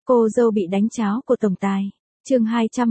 Cô dâu bị đánh cháo của tổng tài. Chương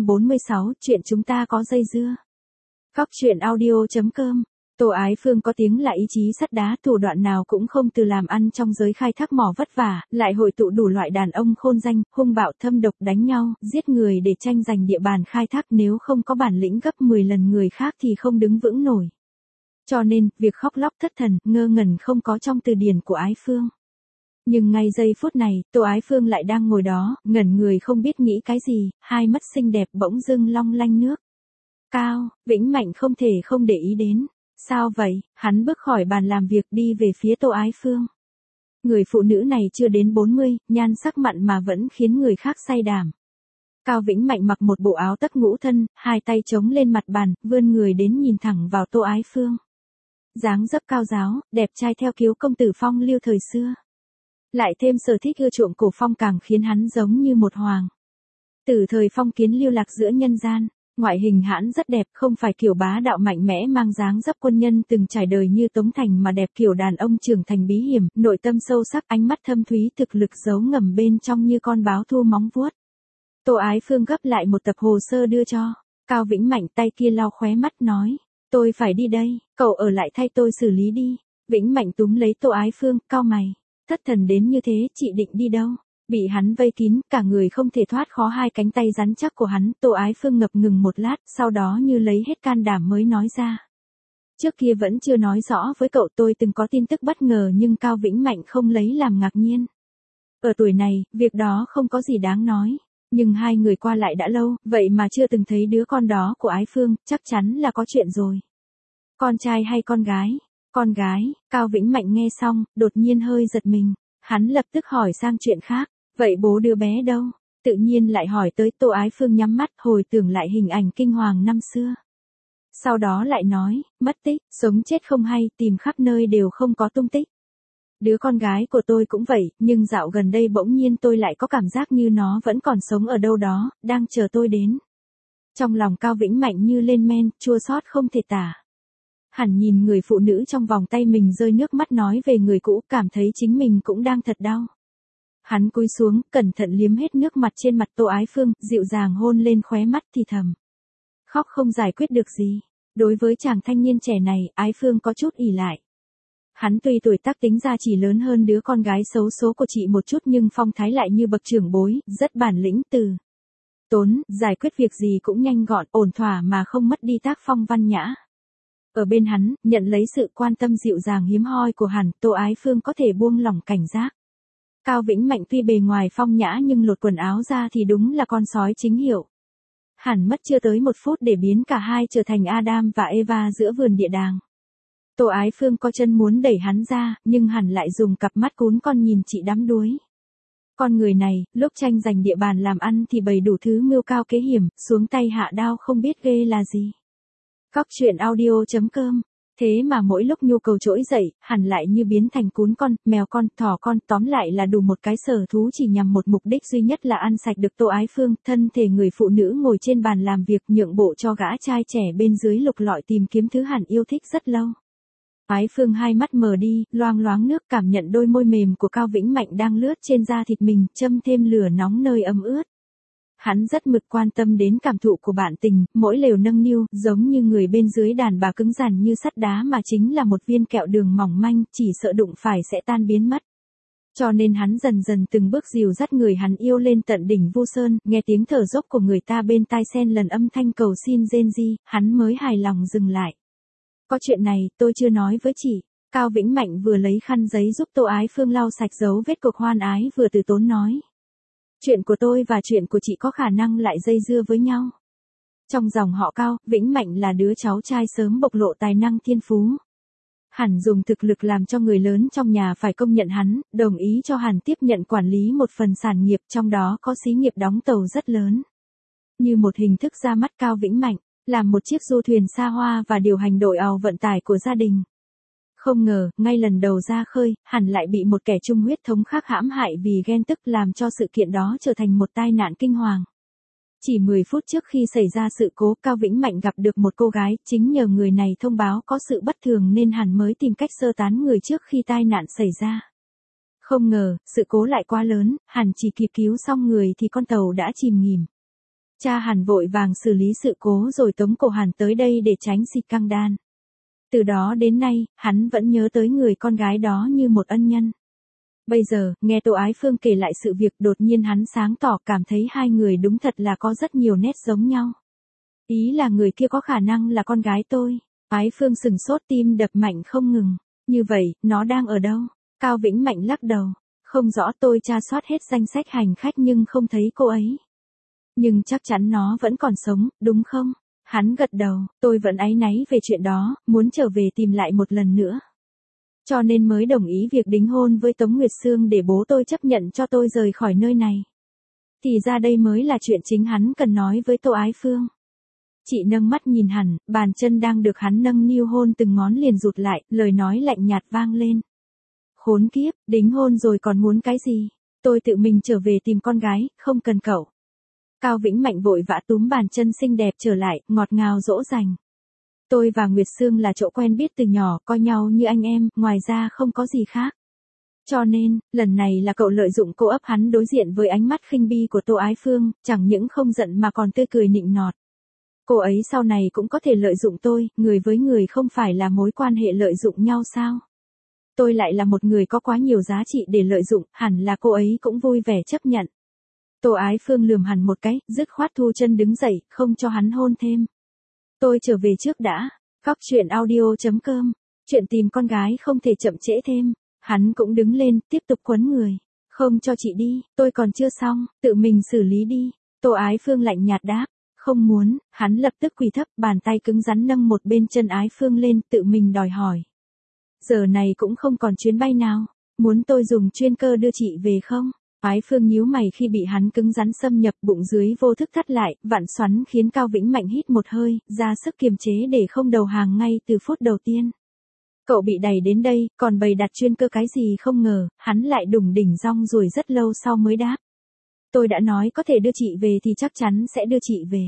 246, chuyện chúng ta có dây dưa. Góc truyện audio.com. Tô Ái Phương có tiếng là ý chí sắt đá, thủ đoạn nào cũng không từ, làm ăn trong giới khai thác mỏ vất vả, lại hội tụ đủ loại đàn ông khôn danh, hung bạo thâm độc, đánh nhau, giết người để tranh giành địa bàn khai thác, nếu không có bản lĩnh gấp 10 lần người khác thì không đứng vững nổi. Cho nên, việc khóc lóc thất thần, ngơ ngẩn không có trong từ điển của Ái Phương. Nhưng ngay giây phút này, Tô Ái Phương lại đang ngồi đó, ngẩn người không biết nghĩ cái gì, hai mắt xinh đẹp bỗng dưng long lanh nước. Cao, Vĩnh Mạnh không thể không để ý đến. Sao vậy? Hắn bước khỏi bàn làm việc đi về phía Tô Ái Phương. Người phụ nữ này chưa đến 40, nhan sắc mặn mà vẫn khiến người khác say đàm. Cao Vĩnh Mạnh mặc một bộ áo tất ngũ thân, hai tay chống lên mặt bàn, vươn người đến nhìn thẳng vào Tô Ái Phương. Dáng dấp cao ráo, đẹp trai theo kiểu công tử phong lưu thời xưa. Lại thêm sở thích ưa chuộng cổ phong càng khiến hắn giống như một hoàng tử thời phong kiến lưu lạc giữa nhân gian. Ngoại hình hãn rất đẹp, không phải kiểu bá đạo mạnh mẽ mang dáng dấp quân nhân từng trải đời như Tống Thành, mà đẹp kiểu đàn ông trưởng thành bí hiểm, nội tâm sâu sắc, ánh mắt thâm thúy, thực lực giấu ngầm bên trong như con báo thu móng vuốt. Tô Ái Phương gấp lại một tập hồ sơ đưa cho Cao Vĩnh Mạnh, tay kia lau khóe mắt nói, tôi phải đi đây, cậu ở lại thay tôi xử lý đi. Vĩnh Mạnh túm lấy Tô Ái Phương, cau mày, thất thần đến như thế, chị định đi đâu? Bị hắn vây kín, cả người không thể thoát khó hai cánh tay rắn chắc của hắn. Tô Ái Phương ngập ngừng một lát, sau đó như lấy hết can đảm mới nói ra. Trước kia vẫn chưa nói rõ với cậu, tôi từng có tin tức bất ngờ nhưng Cao Vĩnh Mạnh không lấy làm ngạc nhiên. Ở tuổi này, việc đó không có gì đáng nói. Nhưng hai người qua lại đã lâu, vậy mà chưa từng thấy đứa con đó của Ái Phương, chắc chắn là có chuyện rồi. Con trai hay con gái? Con gái. Cao Vĩnh Mạnh nghe xong, đột nhiên hơi giật mình. Hắn lập tức hỏi sang chuyện khác. Vậy bố đứa bé đâu? Tự nhiên lại hỏi tới. Tô Ái Phương nhắm mắt hồi tưởng lại hình ảnh kinh hoàng năm xưa. Sau đó lại nói, mất tích, sống chết không hay, tìm khắp nơi đều không có tung tích. Đứa con gái của tôi cũng vậy, nhưng dạo gần đây bỗng nhiên tôi lại có cảm giác như nó vẫn còn sống ở đâu đó, đang chờ tôi đến. Trong lòng Cao Vĩnh Mạnh như lên men, chua xót không thể tả. Hẳn nhìn người phụ nữ trong vòng tay mình rơi nước mắt nói về người cũ, cảm thấy chính mình cũng đang thật đau. Hắn cúi xuống, cẩn thận liếm hết nước mặt trên mặt Tô Ái Phương, dịu dàng hôn lên khóe mắt thì thầm. Khóc không giải quyết được gì. Đối với chàng thanh niên trẻ này, Ái Phương có chút ỷ lại. Hắn tuy tuổi tác tính ra chỉ lớn hơn đứa con gái xấu số của chị một chút nhưng phong thái lại như bậc trưởng bối, rất bản lĩnh, từ tốn, giải quyết việc gì cũng nhanh gọn, ổn thỏa mà không mất đi tác phong văn nhã. Ở bên hắn, nhận lấy sự quan tâm dịu dàng hiếm hoi của hắn, Tô Ái Phương có thể buông lỏng cảnh giác. Cao Vĩnh Mạnh tuy bề ngoài phong nhã nhưng lột quần áo ra thì đúng là con sói chính hiệu. Hẳn mất chưa tới 1 phút để biến cả hai trở thành Adam và Eva giữa vườn địa đàng. Tô Ái Phương có chân muốn đẩy hắn ra, nhưng hẳn lại dùng cặp mắt cún con nhìn chị đắm đuối. Con người này, lúc tranh giành địa bàn làm ăn thì bày đủ thứ mưu cao kế hiểm, xuống tay hạ đao không biết ghê là gì. Góc truyện audio.com. Thế mà mỗi lúc nhu cầu trỗi dậy, hẳn lại như biến thành cún con, mèo con, thỏ con, tóm lại là đủ một cái sở thú chỉ nhằm một mục đích duy nhất là ăn sạch được Tô Ái Phương. Thân thể người phụ nữ ngồi trên bàn làm việc nhượng bộ cho gã trai trẻ bên dưới lục lọi tìm kiếm thứ hẳn yêu thích rất lâu. Ái Phương hai mắt mờ đi, loang loáng nước, cảm nhận đôi môi mềm của Cao Vĩnh Mạnh đang lướt trên da thịt mình, châm thêm lửa nóng nơi ấm ướt. Hắn rất mực quan tâm đến cảm thụ của bạn tình, mỗi lều nâng niu, giống như người bên dưới đàn bà cứng rắn như sắt đá mà chính là một viên kẹo đường mỏng manh, chỉ sợ đụng phải sẽ tan biến mất. Cho nên hắn dần dần từng bước dìu dắt người hắn yêu lên tận đỉnh Vu Sơn, nghe tiếng thở dốc của người ta bên tai xen lần âm thanh cầu xin rên ri, hắn mới hài lòng dừng lại. Có chuyện này, tôi chưa nói với chị. Cao Vĩnh Mạnh vừa lấy khăn giấy giúp Tô Ái Phương lau sạch dấu vết cuộc hoan ái vừa từ tốn nói. Chuyện của tôi và chuyện của chị có khả năng lại dây dưa với nhau. Trong dòng họ Cao, Vĩnh Mạnh là đứa cháu trai sớm bộc lộ tài năng thiên phú. Hẳn dùng thực lực làm cho người lớn trong nhà phải công nhận hắn, đồng ý cho Hàn tiếp nhận quản lý một phần sản nghiệp, trong đó có xí nghiệp đóng tàu rất lớn. Như một hình thức ra mắt Cao Vĩnh Mạnh, làm một chiếc du thuyền xa hoa và điều hành đội àu vận tải của gia đình. Không ngờ, ngay lần đầu ra khơi, hẳn lại bị một kẻ chung huyết thống khác hãm hại vì ghen tức, làm cho sự kiện đó trở thành một tai nạn kinh hoàng. Chỉ 10 phút trước khi xảy ra sự cố, Cao Vĩnh Mạnh gặp được một cô gái, chính nhờ người này thông báo có sự bất thường nên hẳn mới tìm cách sơ tán người trước khi tai nạn xảy ra. Không ngờ, sự cố lại quá lớn, Hàn chỉ kịp cứu xong người thì con tàu đã chìm nghỉm. Cha Hàn vội vàng xử lý sự cố rồi tống cổ Hàn tới đây để tránh xịt căng đan. Từ đó đến nay, hắn vẫn nhớ tới người con gái đó như một ân nhân. Bây giờ, nghe Tô Ái Phương kể lại sự việc, đột nhiên hắn sáng tỏ cảm thấy hai người đúng thật là có rất nhiều nét giống nhau. Ý là người kia có khả năng là con gái tôi. Ái Phương sừng sốt, tim đập mạnh không ngừng. Như vậy, nó đang ở đâu? Cao Vĩnh Mạnh lắc đầu. Không rõ, tôi tra soát hết danh sách hành khách nhưng không thấy cô ấy. Nhưng chắc chắn nó vẫn còn sống, đúng không? Hắn gật đầu, tôi vẫn áy náy về chuyện đó, muốn trở về tìm lại một lần nữa. Cho nên mới đồng ý việc đính hôn với Tống Nguyệt Sương để bố tôi chấp nhận cho tôi rời khỏi nơi này. Thì ra đây mới là chuyện chính hắn cần nói với Tô Ái Phương. Chị nâng mắt nhìn hắn, bàn chân đang được hắn nâng niu hôn từng ngón liền rụt lại, lời nói lạnh nhạt vang lên. Khốn kiếp, đính hôn rồi còn muốn cái gì? Tôi tự mình trở về tìm con gái, không cần cậu. Cao Vĩnh Mạnh vội vã túm bàn chân xinh đẹp trở lại, ngọt ngào dỗ dành. Tôi và Nguyệt Sương là chỗ quen biết từ nhỏ, coi nhau như anh em, ngoài ra không có gì khác. Cho nên, lần này là cậu lợi dụng cô ấp. Hắn đối diện với ánh mắt khinh bi của Tô Ái Phương, chẳng những không giận mà còn tươi cười nịnh nọt. Cô ấy sau này cũng có thể lợi dụng tôi, người với người không phải là mối quan hệ lợi dụng nhau sao? Tôi lại là một người có quá nhiều giá trị để lợi dụng, hẳn là cô ấy cũng vui vẻ chấp nhận. Tô Ái Phương lườm hắn một cái, dứt khoát thu chân đứng dậy, không cho hắn hôn thêm. Tôi trở về trước đã. Cóc truyện audio.com. Chuyện tìm con gái không thể chậm trễ thêm. Hắn cũng đứng lên, tiếp tục quấn người. Không cho chị đi, tôi còn chưa xong, tự mình xử lý đi. Tô Ái Phương lạnh nhạt đáp. Không muốn, hắn lập tức quỳ thấp, bàn tay cứng rắn nâng một bên chân Ái Phương lên, tự mình đòi hỏi. Giờ này cũng không còn chuyến bay nào. Muốn tôi dùng chuyên cơ đưa chị về không? Ái Phương nhíu mày khi bị hắn cứng rắn xâm nhập, bụng dưới vô thức thắt lại, vặn xoắn khiến Cao Vĩnh Mạnh hít một hơi, ra sức kiềm chế để không đầu hàng ngay từ phút đầu tiên. Cậu bị đẩy đến đây, còn bày đặt chuyên cơ cái gì không ngờ, hắn lại đủng đỉnh rong ruổi rất lâu sau mới đáp. Tôi đã nói có thể đưa chị về thì chắc chắn sẽ đưa chị về.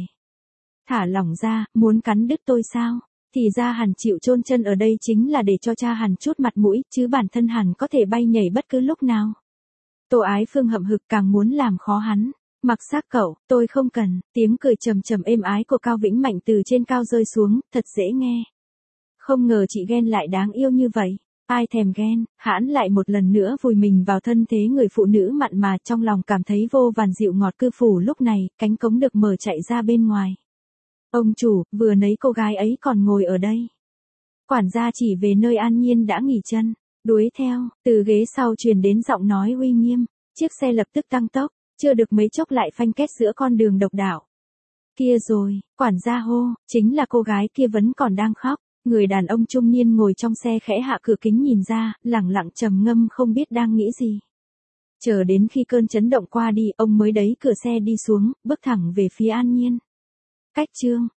Thả lỏng ra, muốn cắn đứt tôi sao? Thì ra Hàn chịu chôn chân ở đây chính là để cho cha Hàn chút mặt mũi, chứ bản thân Hàn có thể bay nhảy bất cứ lúc nào. Tô Ái Phương hậm hực càng muốn làm khó hắn. Mặc xác cậu, tôi không cần. Tiếng cười trầm trầm êm ái của Cao Vĩnh Mạnh từ trên cao rơi xuống, thật dễ nghe. Không ngờ chị ghen lại đáng yêu như vậy. Ai thèm ghen, hãn lại một lần nữa vùi mình vào thân thế người phụ nữ mặn mà, trong lòng cảm thấy vô vàn dịu ngọt cư phủ. Lúc này, cánh cống được mở chạy ra bên ngoài. Ông chủ, vừa nấy cô gái ấy còn ngồi ở đây. Quản gia chỉ về nơi An Nhiên đã nghỉ chân. Đuổi theo, từ ghế sau truyền đến giọng nói uy nghiêm. Chiếc xe lập tức tăng tốc, chưa được mấy chốc lại phanh két giữa con đường độc đạo. Kia rồi, quản gia hô, chính là cô gái kia vẫn còn đang khóc. Người đàn ông trung niên ngồi trong xe khẽ hạ cửa kính nhìn ra, lẳng lặng trầm ngâm không biết đang nghĩ gì. Chờ đến khi cơn chấn động qua đi, ông mới đẩy cửa xe đi xuống, bước thẳng về phía An Nhiên. Cách chương